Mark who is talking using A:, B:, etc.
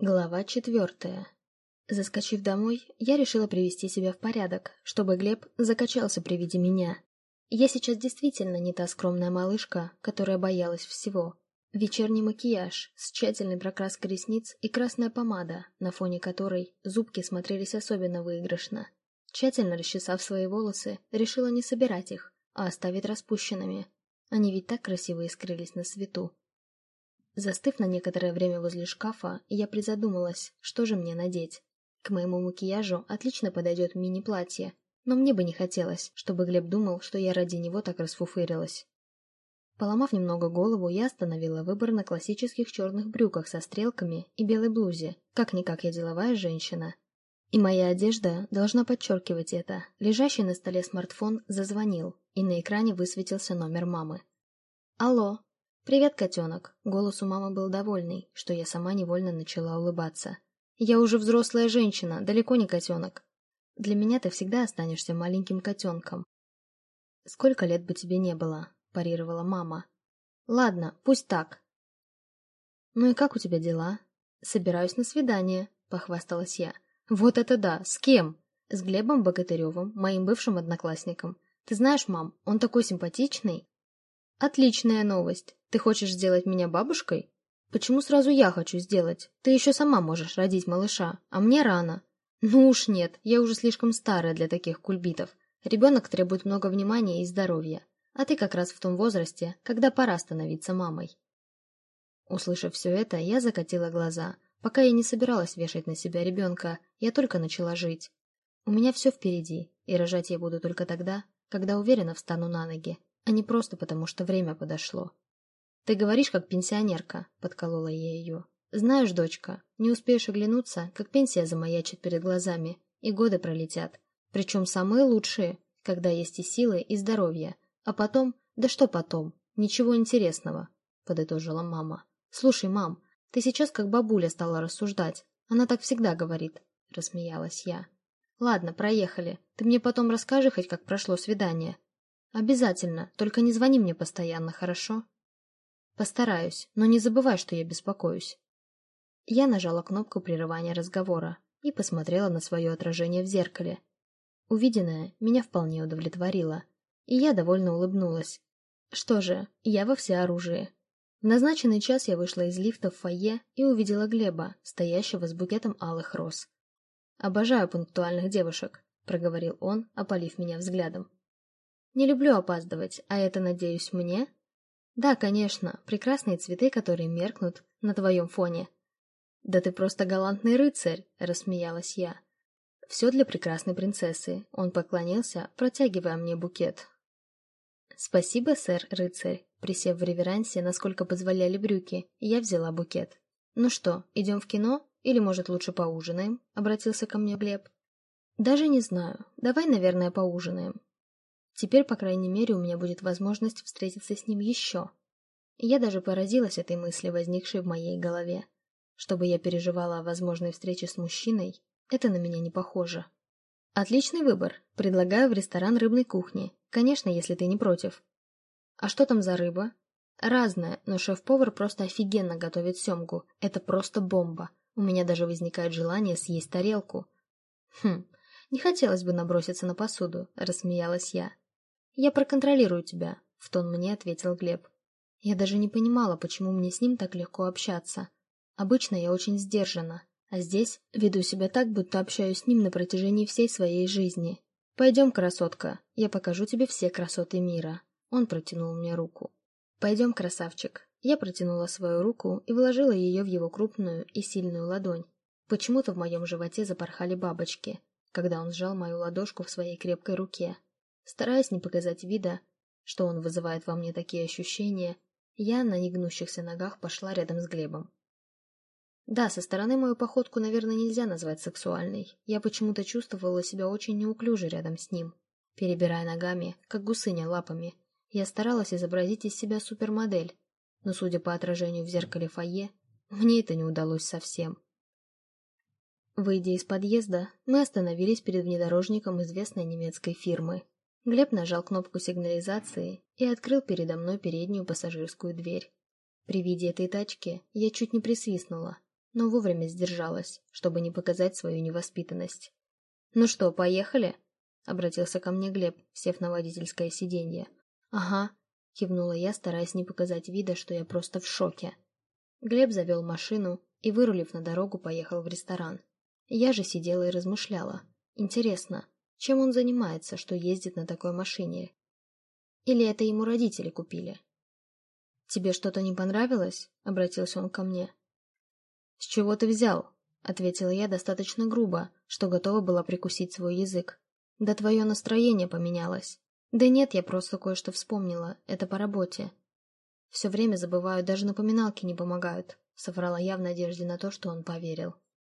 A: Глава 4. Заскочив домой, я решила привести себя в порядок, чтобы Глеб закачался при виде меня. Я сейчас действительно не та скромная малышка, которая боялась всего. Вечерний макияж с тщательной прокраской ресниц и красная помада, на фоне которой зубки смотрелись особенно выигрышно. Тщательно расчесав свои волосы, решила не собирать их, а оставить распущенными. Они ведь так красиво искрились на свету. Застыв на некоторое время возле шкафа, я призадумалась, что же мне надеть. К моему макияжу отлично подойдет мини-платье, но мне бы не хотелось, чтобы Глеб думал, что я ради него так расфуфырилась. Поломав немного голову, я остановила выбор на классических черных брюках со стрелками и белой блузе, как-никак я деловая женщина. И моя одежда должна подчеркивать это. Лежащий на столе смартфон зазвонил, и на экране высветился номер мамы. «Алло!» «Привет, котенок!» Голос у мамы был довольный, что я сама невольно начала улыбаться. «Я уже взрослая женщина, далеко не котенок. Для меня ты всегда останешься маленьким котенком». «Сколько лет бы тебе не было?» – парировала мама. «Ладно, пусть так». «Ну и как у тебя дела?» «Собираюсь на свидание», – похвасталась я. «Вот это да! С кем?» «С Глебом Богатыревым, моим бывшим одноклассником. Ты знаешь, мам, он такой симпатичный». «Отличная новость. Ты хочешь сделать меня бабушкой?» «Почему сразу я хочу сделать? Ты еще сама можешь родить малыша, а мне рано». «Ну уж нет, я уже слишком старая для таких кульбитов. Ребенок требует много внимания и здоровья. А ты как раз в том возрасте, когда пора становиться мамой». Услышав все это, я закатила глаза. Пока я не собиралась вешать на себя ребенка, я только начала жить. У меня все впереди, и рожать я буду только тогда, когда уверенно встану на ноги, а не просто потому, что время подошло. «Ты говоришь, как пенсионерка», — подколола я ее. «Знаешь, дочка, не успеешь оглянуться, как пенсия замаячит перед глазами, и годы пролетят. Причем самые лучшие, когда есть и силы, и здоровье. А потом, да что потом, ничего интересного», — подытожила мама. «Слушай, мам, ты сейчас как бабуля стала рассуждать. Она так всегда говорит», — рассмеялась я. «Ладно, проехали. Ты мне потом расскажи хоть, как прошло свидание». «Обязательно, только не звони мне постоянно, хорошо?» «Постараюсь, но не забывай, что я беспокоюсь». Я нажала кнопку прерывания разговора и посмотрела на свое отражение в зеркале. Увиденное меня вполне удовлетворило, и я довольно улыбнулась. Что же, я во всеоружии. В назначенный час я вышла из лифта в фойе и увидела Глеба, стоящего с букетом алых роз. «Обожаю пунктуальных девушек», — проговорил он, опалив меня взглядом. «Не люблю опаздывать, а это, надеюсь, мне?» «Да, конечно, прекрасные цветы, которые меркнут на твоем фоне». «Да ты просто галантный рыцарь», — рассмеялась я. «Все для прекрасной принцессы», — он поклонился, протягивая мне букет. «Спасибо, сэр-рыцарь», — присев в реверансе, насколько позволяли брюки, я взяла букет. «Ну что, идем в кино? Или, может, лучше поужинаем?» — обратился ко мне Глеб. «Даже не знаю. Давай, наверное, поужинаем. Теперь, по крайней мере, у меня будет возможность встретиться с ним еще». И я даже поразилась этой мысли, возникшей в моей голове. Чтобы я переживала о возможной встрече с мужчиной, это на меня не похоже. «Отличный выбор. Предлагаю в ресторан рыбной кухни. Конечно, если ты не против». «А что там за рыба?» «Разная, но шеф-повар просто офигенно готовит семгу. Это просто бомба. У меня даже возникает желание съесть тарелку». «Хм, не хотелось бы наброситься на посуду», — рассмеялась я. «Я проконтролирую тебя», — в тон мне ответил Глеб. Я даже не понимала, почему мне с ним так легко общаться. Обычно я очень сдержана, а здесь веду себя так, будто общаюсь с ним на протяжении всей своей жизни. «Пойдем, красотка, я покажу тебе все красоты мира». Он протянул мне руку. «Пойдем, красавчик». Я протянула свою руку и вложила ее в его крупную и сильную ладонь. Почему-то в моем животе запорхали бабочки, когда он сжал мою ладошку в своей крепкой руке. Стараясь не показать вида, что он вызывает во мне такие ощущения, я на негнущихся ногах пошла рядом с Глебом. Да, со стороны мою походку, наверное, нельзя назвать сексуальной. Я почему-то чувствовала себя очень неуклюже рядом с ним. Перебирая ногами, как гусыня лапами, я старалась изобразить из себя супермодель, но, судя по отражению в зеркале фойе, мне это не удалось совсем. Выйдя из подъезда, мы остановились перед внедорожником известной немецкой фирмы. Глеб нажал кнопку сигнализации и открыл передо мной переднюю пассажирскую дверь. При виде этой тачки я чуть не присвистнула. но вовремя сдержалась, чтобы не показать свою невоспитанность. «Ну что, поехали?» — обратился ко мне Глеб, сев на водительское сиденье. «Ага», — кивнула я, стараясь не показать вида, что я просто в шоке. Глеб завел машину и, вырулив на дорогу, поехал в ресторан. Я же сидела и размышляла. Интересно, чем он занимается, что ездит на такой машине? Или это ему родители купили? «Тебе что-то не понравилось?» — обратился он ко мне. «С чего ты взял?» — ответила я достаточно грубо, что готова была прикусить свой язык. «Да твое настроение поменялось». «Да нет, я просто кое-что вспомнила. Это по работе». «Все время забываю, даже напоминалки не помогают», — соврала я в надежде на то, что он поверил.